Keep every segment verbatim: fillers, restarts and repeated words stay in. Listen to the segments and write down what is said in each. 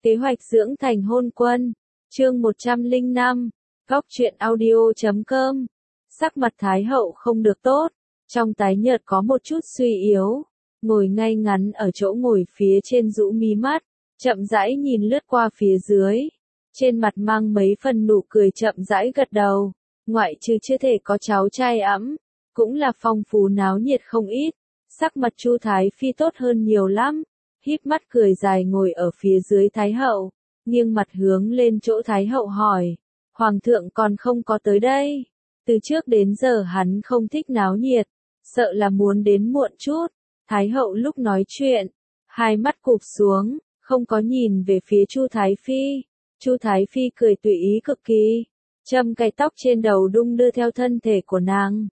Kế hoạch dưỡng thành hôn quân, chương một trăm lẻ năm, góc truyện audio chấm com. Sắc mặt Thái hậu không được tốt, trong tái nhợt có một chút suy yếu, ngồi ngay ngắn ở chỗ ngồi phía trên rũ mí mắt, chậm rãi nhìn lướt qua phía dưới, trên mặt mang mấy phần nụ cười chậm rãi gật đầu, ngoại trừ chưa thể có cháu trai ẵm, cũng là phong phú náo nhiệt không ít, sắc mặt Chu Thái Phi tốt hơn nhiều lắm. Híp mắt cười dài ngồi ở phía dưới Thái hậu, nghiêng mặt hướng lên chỗ Thái hậu hỏi, Hoàng thượng còn không có tới đây. Từ trước đến giờ hắn không thích náo nhiệt, sợ là muốn đến muộn chút. Thái hậu lúc nói chuyện, hai mắt cụp xuống, không có nhìn về phía Chu Thái Phi. Chu Thái Phi cười tùy ý cực kỳ, châm cài tóc trên đầu đung đưa theo thân thể của nàng.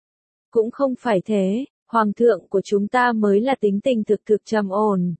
Cũng không phải thế. Hoàng thượng của chúng ta mới là tính tình thực thực trầm ổn.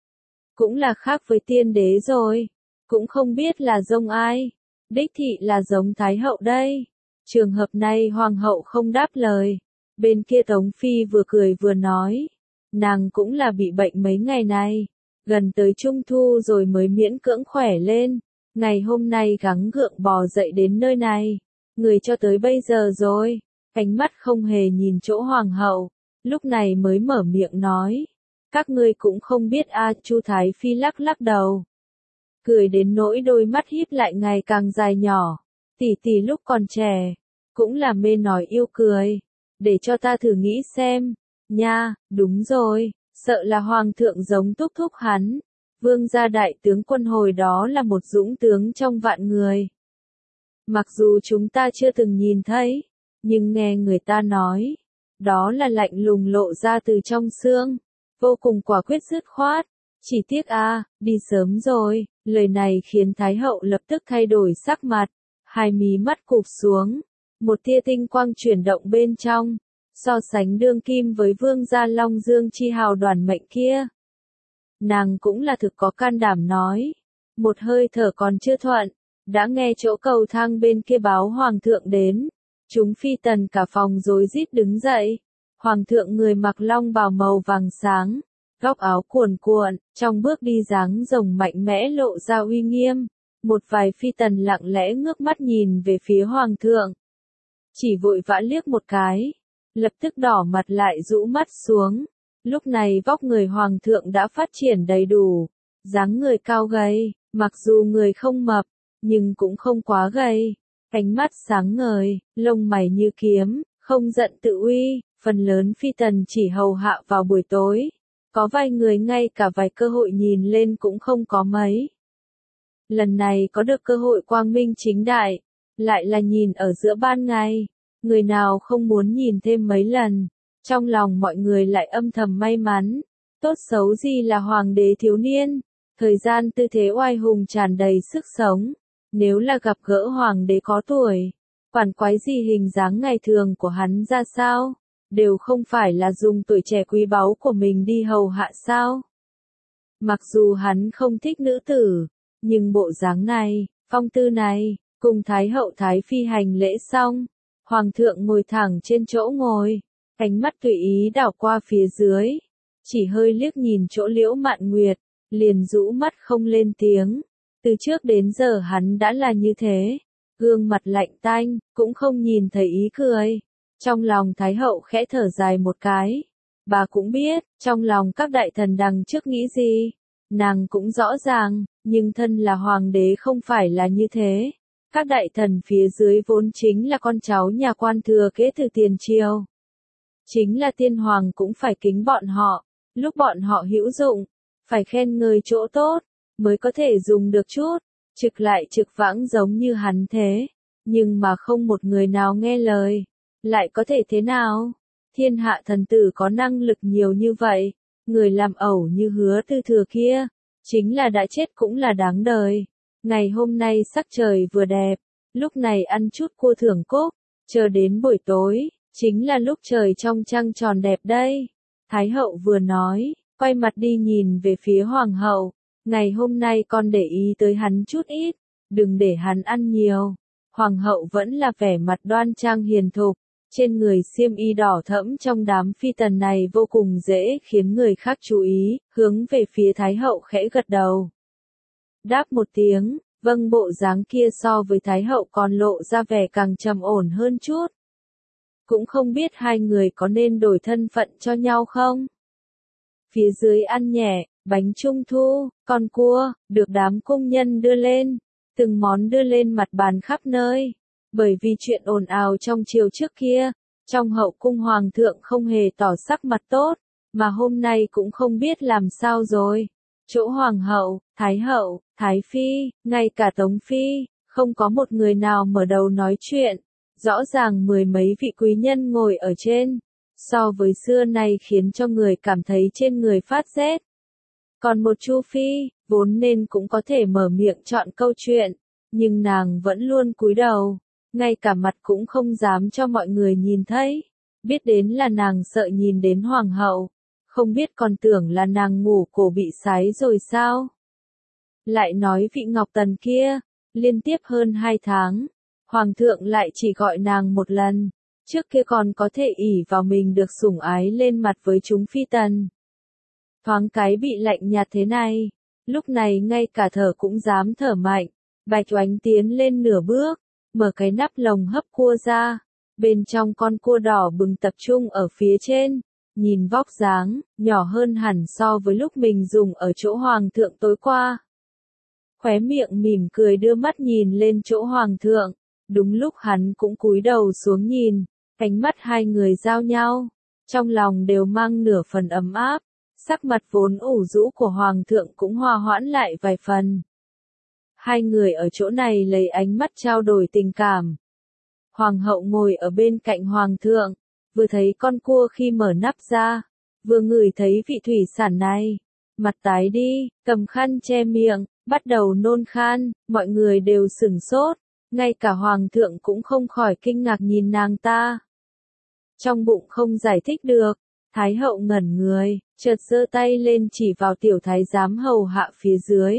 Cũng là khác với tiên đế rồi. Cũng không biết là giống ai. Đích thị là giống Thái hậu đây. Trường hợp này Hoàng hậu không đáp lời. Bên kia Tống Phi vừa cười vừa nói. Nàng cũng là bị bệnh mấy ngày này. Gần tới Trung Thu rồi mới miễn cưỡng khỏe lên. Ngày hôm nay gắng gượng bò dậy đến nơi này. Người cho tới bây giờ rồi. Ánh mắt không hề nhìn chỗ Hoàng hậu. Lúc này mới mở miệng nói. Các ngươi cũng không biết a. Chu Thái Phi lắc lắc đầu. Cười đến nỗi đôi mắt híp lại ngày càng dài nhỏ. Tỷ tỷ lúc còn trẻ. Cũng là mê nói yêu cười. Để cho ta thử nghĩ xem. Nha, đúng rồi. Sợ là Hoàng thượng giống thúc thúc hắn. Vương gia đại tướng quân hồi đó là một dũng tướng trong vạn người. Mặc dù chúng ta chưa từng nhìn thấy. Nhưng nghe người ta nói. Đó là lạnh lùng lộ ra từ trong xương, vô cùng quả quyết dứt khoát. Chỉ tiếc a, à, đi sớm rồi. Lời này khiến Thái hậu lập tức thay đổi sắc mặt, hai mí mắt cụp xuống, một tia tinh quang chuyển động bên trong, so sánh đương kim với vương gia Long Dương chi hào đoàn mệnh kia. Nàng cũng là thực có can đảm nói, một hơi thở còn chưa thuận, đã nghe chỗ cầu thang bên kia báo Hoàng thượng đến. Chúng phi tần cả phòng rối rít đứng dậy. Hoàng thượng người mặc long bào màu vàng sáng, góc áo cuồn cuộn, trong bước đi dáng rồng mạnh mẽ lộ ra uy nghiêm. Một vài phi tần lặng lẽ ngước mắt nhìn về phía Hoàng thượng. Chỉ vội vã liếc một cái, lập tức đỏ mặt lại rũ mắt xuống. Lúc này vóc người Hoàng thượng đã phát triển đầy đủ, dáng người cao gầy, mặc dù người không mập, nhưng cũng không quá gầy. Ánh mắt sáng ngời, lông mày như kiếm, không giận tự uy, phần lớn phi tần chỉ hầu hạ vào buổi tối. Có vài người ngay cả vài cơ hội nhìn lên cũng không có mấy. Lần này có được cơ hội quang minh chính đại, lại là nhìn ở giữa ban ngày. Người nào không muốn nhìn thêm mấy lần, trong lòng mọi người lại âm thầm may mắn. Tốt xấu gì là hoàng đế thiếu niên, thời gian tư thế oai hùng tràn đầy sức sống. Nếu là gặp gỡ hoàng đế có tuổi, quản quái gì hình dáng ngày thường của hắn ra sao, đều không phải là dùng tuổi trẻ quý báu của mình đi hầu hạ sao. Mặc dù hắn không thích nữ tử, nhưng bộ dáng này, phong tư này, cùng Thái hậu Thái Phi hành lễ xong, Hoàng thượng ngồi thẳng trên chỗ ngồi, ánh mắt tùy ý đảo qua phía dưới, chỉ hơi liếc nhìn chỗ Liễu Mạn Nguyệt, liền rũ mắt không lên tiếng. Từ trước đến giờ hắn đã là như thế, gương mặt lạnh tanh, cũng không nhìn thấy ý cười. Trong lòng Thái hậu khẽ thở dài một cái. Bà cũng biết, trong lòng các đại thần đằng trước nghĩ gì. Nàng cũng rõ ràng, nhưng thân là hoàng đế không phải là như thế. Các đại thần phía dưới vốn chính là con cháu nhà quan thừa kế từ tiền triều. Chính là tiên hoàng cũng phải kính bọn họ, lúc bọn họ hữu dụng, phải khen ngợi chỗ tốt. Mới có thể dùng được chút, trực lại trực vãng giống như hắn thế, nhưng mà không một người nào nghe lời, lại có thể thế nào? Thiên hạ thần tử có năng lực nhiều như vậy, người làm ẩu như Hứa Tư Thừa kia, chính là đã chết cũng là đáng đời. Ngày hôm nay sắc trời vừa đẹp, lúc này ăn chút cua thưởng cốc, chờ đến buổi tối, chính là lúc trời trong trăng tròn đẹp đây. Thái hậu vừa nói, quay mặt đi nhìn về phía Hoàng hậu. Ngày hôm nay con để ý tới hắn chút ít, đừng để hắn ăn nhiều. Hoàng hậu vẫn là vẻ mặt đoan trang hiền thục, trên người xiêm y đỏ thẫm trong đám phi tần này vô cùng dễ khiến người khác chú ý, hướng về phía Thái hậu khẽ gật đầu. đáp một tiếng, vâng, bộ dáng kia so với Thái hậu còn lộ ra vẻ càng trầm ổn hơn chút. Cũng không biết hai người có nên đổi thân phận cho nhau không? Phía dưới ăn nhẹ, bánh trung thu, con cua, được đám công nhân đưa lên, từng món đưa lên mặt bàn khắp nơi. Bởi vì chuyện ồn ào trong chiều trước kia, trong hậu cung hoàng thượng không hề tỏ sắc mặt tốt, mà hôm nay cũng không biết làm sao rồi. Chỗ hoàng hậu, thái hậu, thái phi, ngay cả tống phi, không có một người nào mở đầu nói chuyện. Rõ ràng mười mấy vị quý nhân ngồi ở trên, so với xưa nay khiến cho người cảm thấy trên người phát rét. Còn một Chu Phi, vốn nên cũng có thể mở miệng chọn câu chuyện, nhưng nàng vẫn luôn cúi đầu, ngay cả mặt cũng không dám cho mọi người nhìn thấy. Biết đến là nàng sợ nhìn đến hoàng hậu, không biết còn tưởng là nàng ngủ cổ bị sái rồi sao. Lại nói vị Ngọc Tần kia, liên tiếp hơn hai tháng, hoàng thượng lại chỉ gọi nàng một lần, trước kia còn có thể ỷ vào mình được sủng ái lên mặt với chúng phi tần. Thoáng cái bị lạnh nhạt thế này, lúc này ngay cả thở cũng dám thở mạnh. Bạch Oánh tiến lên nửa bước, mở cái nắp lồng hấp cua ra, bên trong con cua đỏ bừng tập trung ở phía trên, nhìn vóc dáng, nhỏ hơn hẳn so với lúc mình dùng ở chỗ hoàng thượng tối qua. Khóe miệng mỉm cười đưa mắt nhìn lên chỗ hoàng thượng, đúng lúc hắn cũng cúi đầu xuống nhìn, ánh mắt hai người giao nhau, trong lòng đều mang nửa phần ấm áp, sắc mặt vốn ủ rũ của hoàng thượng cũng hòa hoãn lại vài phần. Hai người ở chỗ này lấy ánh mắt trao đổi tình cảm. Hoàng hậu ngồi ở bên cạnh hoàng thượng, vừa thấy con cua khi mở nắp ra, vừa ngửi thấy vị thủy sản này, mặt tái đi, cầm khăn che miệng, bắt đầu nôn khan, mọi người đều sửng sốt, ngay cả hoàng thượng cũng không khỏi kinh ngạc nhìn nàng ta. Trong bụng không giải thích được, thái hậu ngẩn người, chợt giơ tay lên chỉ vào tiểu thái giám hầu hạ phía dưới.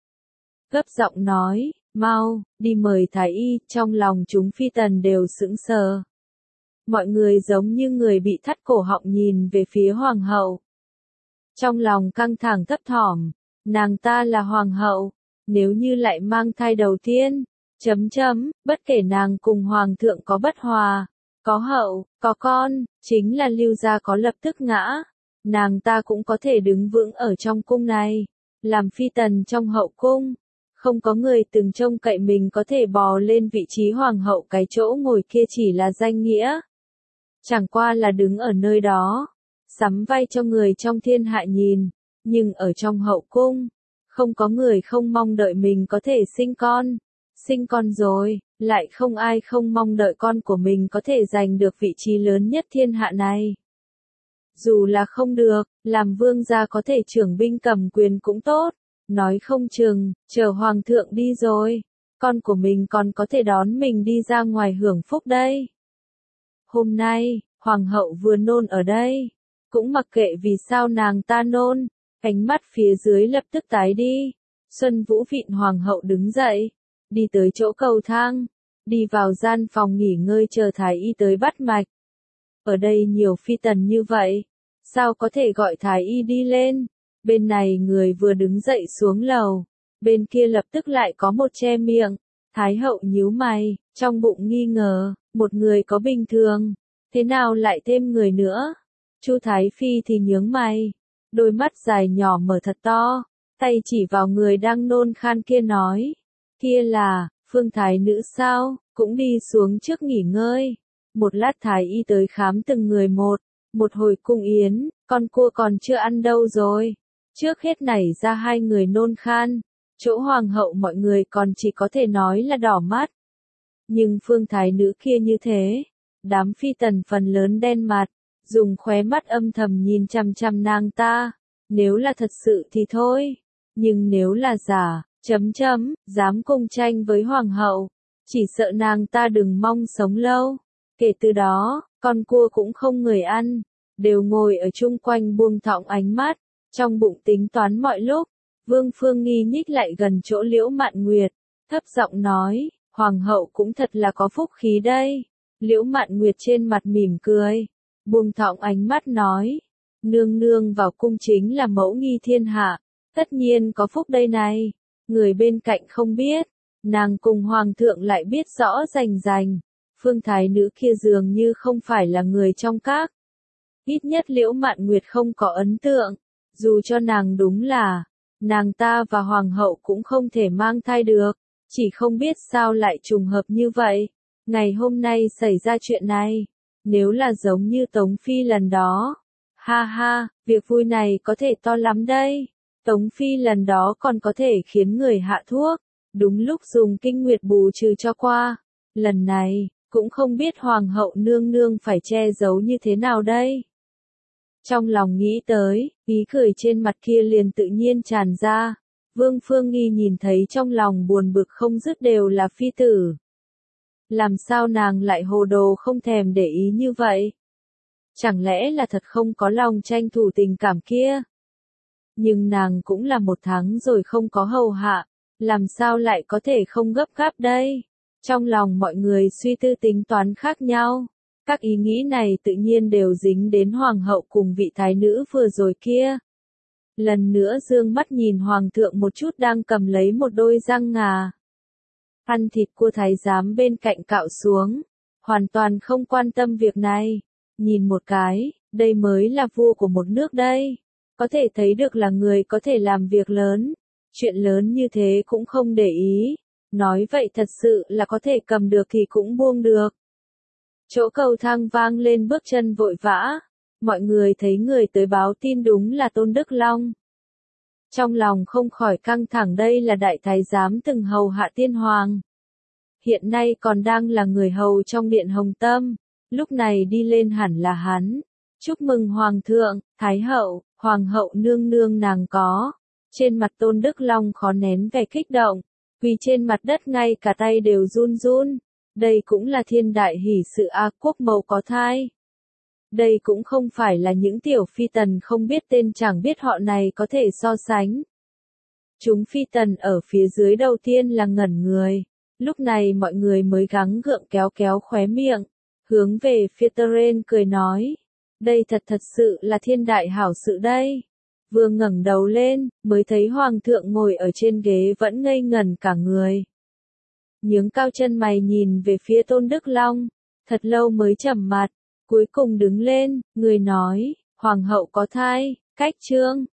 Gấp giọng nói, mau, đi mời thái y, trong lòng chúng phi tần đều sững sờ. Mọi người giống như người bị thắt cổ họng nhìn về phía hoàng hậu. Trong lòng căng thẳng thấp thỏm, nàng ta là hoàng hậu, nếu như lại mang thai đầu tiên, chấm chấm, bất kể nàng cùng hoàng thượng có bất hòa, có hậu, có con, chính là Lưu gia có lập tức ngã, nàng ta cũng có thể đứng vững ở trong cung này, làm phi tần trong hậu cung. Không có người từng trông cậy mình có thể bò lên vị trí hoàng hậu, cái chỗ ngồi kia chỉ là danh nghĩa. Chẳng qua là đứng ở nơi đó, sắm vai cho người trong thiên hạ nhìn, nhưng ở trong hậu cung, không có người không mong đợi mình có thể sinh con. Sinh con rồi, lại không ai không mong đợi con của mình có thể giành được vị trí lớn nhất thiên hạ này. Dù là không được, làm vương gia có thể trưởng binh cầm quyền cũng tốt. Nói không chừng, chờ hoàng thượng đi rồi, con của mình còn có thể đón mình đi ra ngoài hưởng phúc đây. Hôm nay, hoàng hậu vừa nôn ở đây, cũng mặc kệ vì sao nàng ta nôn, ánh mắt phía dưới lập tức tái đi. Xuân Vũ Vịn hoàng hậu đứng dậy, đi tới chỗ cầu thang, đi vào gian phòng nghỉ ngơi chờ thái y tới bắt mạch. Ở đây nhiều phi tần như vậy, sao có thể gọi thái y đi lên? Bên này người vừa đứng dậy xuống lầu, bên kia lập tức lại có một che miệng. Thái hậu nhíu mày, trong bụng nghi ngờ, một người có bình thường, thế nào lại thêm người nữa? Chu Thái Phi thì nhướng mày, đôi mắt dài nhỏ mở thật to, tay chỉ vào người đang nôn khan kia nói, kia là, Phương Thái nữ sao, cũng đi xuống trước nghỉ ngơi. Một lát thái y tới khám từng người một, một hồi cung yến, con cua còn chưa ăn đâu rồi. Trước hết nảy ra hai người nôn khan, chỗ hoàng hậu mọi người còn chỉ có thể nói là đỏ mắt. Nhưng Phương Thái nữ kia như thế, đám phi tần phần lớn đen mặt, dùng khóe mắt âm thầm nhìn chằm chằm nàng ta, nếu là thật sự thì thôi, nhưng nếu là giả, chấm chấm, dám cung tranh với hoàng hậu, chỉ sợ nàng ta đừng mong sống lâu. Kể từ đó, con cua cũng không người ăn, đều ngồi ở chung quanh buông thõng ánh mắt. Trong bụng tính toán mọi lúc, Vương Phương Nghi nhích lại gần chỗ Liễu Mạn Nguyệt, thấp giọng nói, hoàng hậu cũng thật là có phúc khí đây. Liễu Mạn Nguyệt trên mặt mỉm cười, buông thõng ánh mắt nói, nương nương vào cung chính là mẫu nghi thiên hạ, tất nhiên có phúc đây này. người bên cạnh không biết, nàng cùng hoàng thượng lại biết rõ rành rành. Phương thái nữ kia dường như không phải là người trong các. Ít nhất Liễu Mạn Nguyệt không có ấn tượng, dù cho nàng đúng là, nàng ta và hoàng hậu cũng không thể mang thai được, chỉ không biết sao lại trùng hợp như vậy. Ngày hôm nay xảy ra chuyện này, nếu là giống như Tống Phi lần đó, ha ha, việc vui này có thể to lắm đây. Tống Phi lần đó còn có thể khiến người hạ thuốc, đúng lúc dùng kinh nguyệt bù trừ cho qua. Lần này, cũng không biết hoàng hậu nương nương phải che giấu như thế nào đây. Trong lòng nghĩ tới, ý cười trên mặt kia liền tự nhiên tràn ra. Vương Phương Nghi nhìn thấy trong lòng buồn bực không dứt đều là phi tử. Làm sao nàng lại hồ đồ không thèm để ý như vậy? Chẳng lẽ là thật không có lòng tranh thủ tình cảm kia? Nhưng nàng cũng là một tháng rồi không có hầu hạ, làm sao lại có thể không gấp gáp đây? Trong lòng mọi người suy tư tính toán khác nhau. Các ý nghĩ này tự nhiên đều dính đến hoàng hậu cùng vị thái nữ vừa rồi kia. Lần nữa dương mắt nhìn hoàng thượng một chút đang cầm lấy một đôi răng ngà. Ăn thịt cua thái giám bên cạnh cạo xuống, hoàn toàn không quan tâm việc này. Nhìn một cái, đây mới là vua của một nước đây. Có thể thấy được là người có thể làm việc lớn. Chuyện lớn như thế cũng không để ý. Nói vậy thật sự là có thể cầm được thì cũng buông được. Chỗ cầu thang vang lên bước chân vội vã. Mọi người thấy người tới báo tin đúng là Tôn Đức Long. Trong lòng không khỏi căng thẳng, đây là đại thái giám từng hầu hạ tiên hoàng. Hiện nay còn đang là người hầu trong điện Hồng Tâm. Lúc này đi lên hẳn là hắn. Chúc mừng hoàng thượng, thái hậu, hoàng hậu nương nương nàng có. Trên mặt Tôn Đức Long khó nén vẻ kích động. Quỳ trên mặt đất ngay cả tay đều run run. Đây cũng là thiên đại hỷ sự a, quốc mẫu có thai. Đây cũng không phải là những tiểu phi tần không biết tên chẳng biết họ này có thể so sánh. Chúng phi tần ở phía dưới đầu tiên là ngẩn người. Lúc này mọi người mới gắng gượng kéo kéo khóe miệng. Hướng về phía Teren cười nói. Đây thật thật sự là thiên đại hảo sự đây. Vừa ngẩng đầu lên, mới thấy hoàng thượng ngồi ở trên ghế vẫn ngây ngẩn cả người. Nhướng cao chân mày nhìn về phía Tôn Đức Long, thật lâu mới trầm mặt, cuối cùng đứng lên, người nói, hoàng hậu có thai, cách chương.